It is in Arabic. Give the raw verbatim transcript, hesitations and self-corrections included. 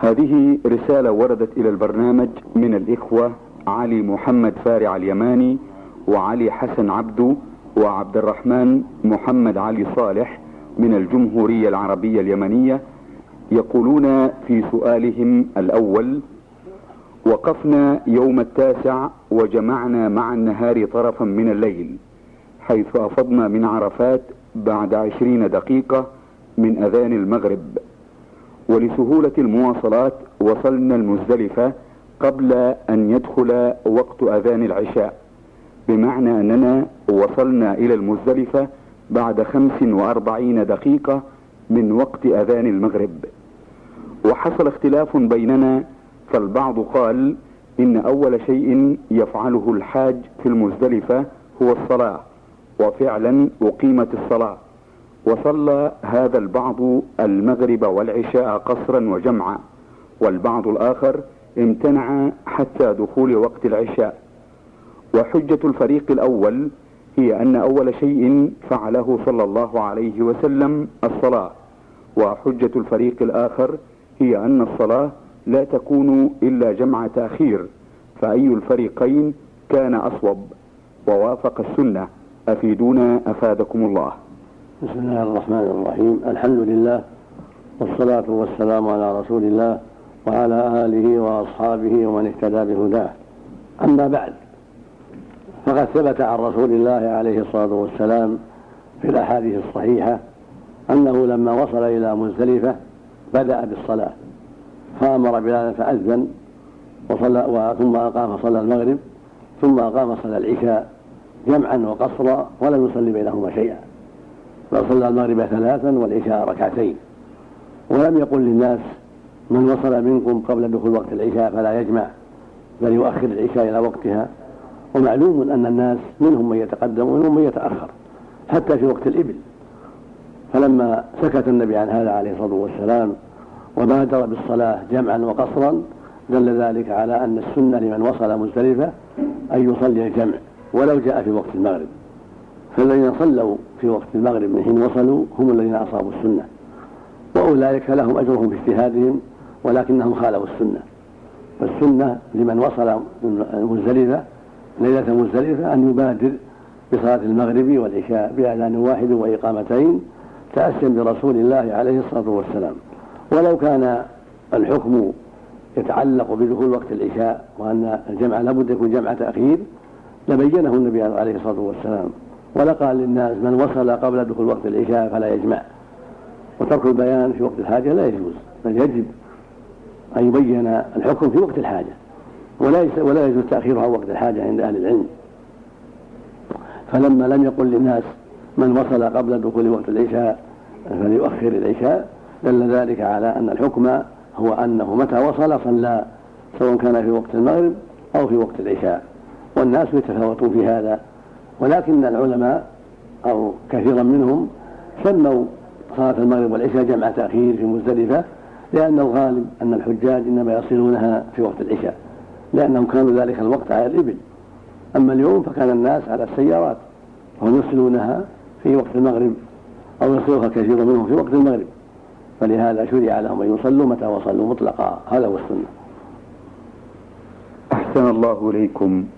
هذه رسالة وردت إلى البرنامج من الإخوة علي محمد فارع اليماني وعلي حسن عبدو وعبد الرحمن محمد علي صالح من الجمهورية العربية اليمنية. يقولون في سؤالهم الأول: وقفنا يوم التاسع وجمعنا مع النهار طرفا من الليل، حيث أفضنا من عرفات بعد عشرين دقيقة من أذان المغرب، ولسهولة المواصلات وصلنا المزدلفة قبل أن يدخل وقت أذان العشاء، بمعنى أننا وصلنا إلى المزدلفة بعد خمس وأربعين دقيقة من وقت أذان المغرب. وحصل اختلاف بيننا، فالبعض قال إن أول شيء يفعله الحاج في المزدلفة هو الصلاة، وفعلا أقيمت الصلاة، وصلى هذا البعض المغرب والعشاء قصرا وجمعا، والبعض الآخر امتنع حتى دخول وقت العشاء. وحجة الفريق الأول هي أن أول شيء فعله صلى الله عليه وسلم الصلاة، وحجة الفريق الآخر هي أن الصلاة لا تكون إلا جمع تأخير، فأي الفريقين كان أصوب ووافق السنة؟ أفيدونا أفادكم الله. بسم الله الرحمن الرحيم. الحمد لله والصلاة والسلام على رسول الله وعلى آله وأصحابه ومن اهتدى بهداه. أما بعد، فقد ثبت عن رسول الله عليه الصلاة والسلام في الأحاديث الصحيحة أنه لما وصل إلى مزدلفة بدأ بالصلاة، فأمر بلالا فأذن وصلى، ثم أقام صلى المغرب، ثم أقام صلى العشاء جمعا وقصرا ولم يصلي بينهما شيئا، بل صلى المغرب ثلاثا والعشاء ركعتين. ولم يقل للناس من وصل منكم قبل دخول وقت العشاء فلا يجمع، بل يؤخر العشاء إلى وقتها. ومعلوم أن الناس منهم من يتقدم ومنهم من يتأخر حتى في وقت الإبل. فلما سكت النبي عن هذا عليه الصلاة والسلام وبادر بالصلاة جمعا وقصرا، دل ذلك على أن السنة لمن وصل مزدلفة أن يصلي الجمع ولو جاء في وقت المغرب. فالذين صلوا في وقت المغرب من حين وصلوا هم الذين أصابوا السنة، وأولئك لهم أجرهم في اجتهادهم ولكنهم خالفوا السنة. فالسنة لمن وصل مزدلفة ليلة مزدلفة أن يبادر بصلاة المغرب والعشاء بأذان واحد وإقامتين تأسيا برسول الله عليه الصلاة والسلام. ولو كان الحكم يتعلق بدخول وقت العشاء وأن الجمع لابد يكون جمع تأخير لبينه النبي عليه الصلاة والسلام، ولقال للناس من وصل قبل دخول وقت العشاء فلا يجمع. وترك البيان في وقت الحاجة لا يجوز، بل يجب أن يبين الحكم في وقت الحاجة، ولا يجوز تأخيرها وقت الحاجة عند أهل العلم. فلما لم يقل للناس من وصل قبل دخول وقت العشاء فليؤخر العشاء، دل ذلك على أن الحكم هو أنه متى وصل صلى، سواء كان في وقت المغرب أو في وقت العشاء. والناس يتفاوتون في هذا، ولكن العلماء أو كثيرا منهم سموا صلاة المغرب والعشاء جمع تأخير في مزدلفة، لأن الغالب أن الحجاج إنما يصلونها في وقت العشاء، لأنهم كانوا ذلك الوقت على الإبل. أما اليوم فكان الناس على السيارات وهم يصلونها في وقت المغرب أو يصلوها كثير منهم في وقت المغرب، فلهذا شرع لهم أن يصلوا متى وصلوا مطلقا. هذا هو السنة. أحسن الله إليكم.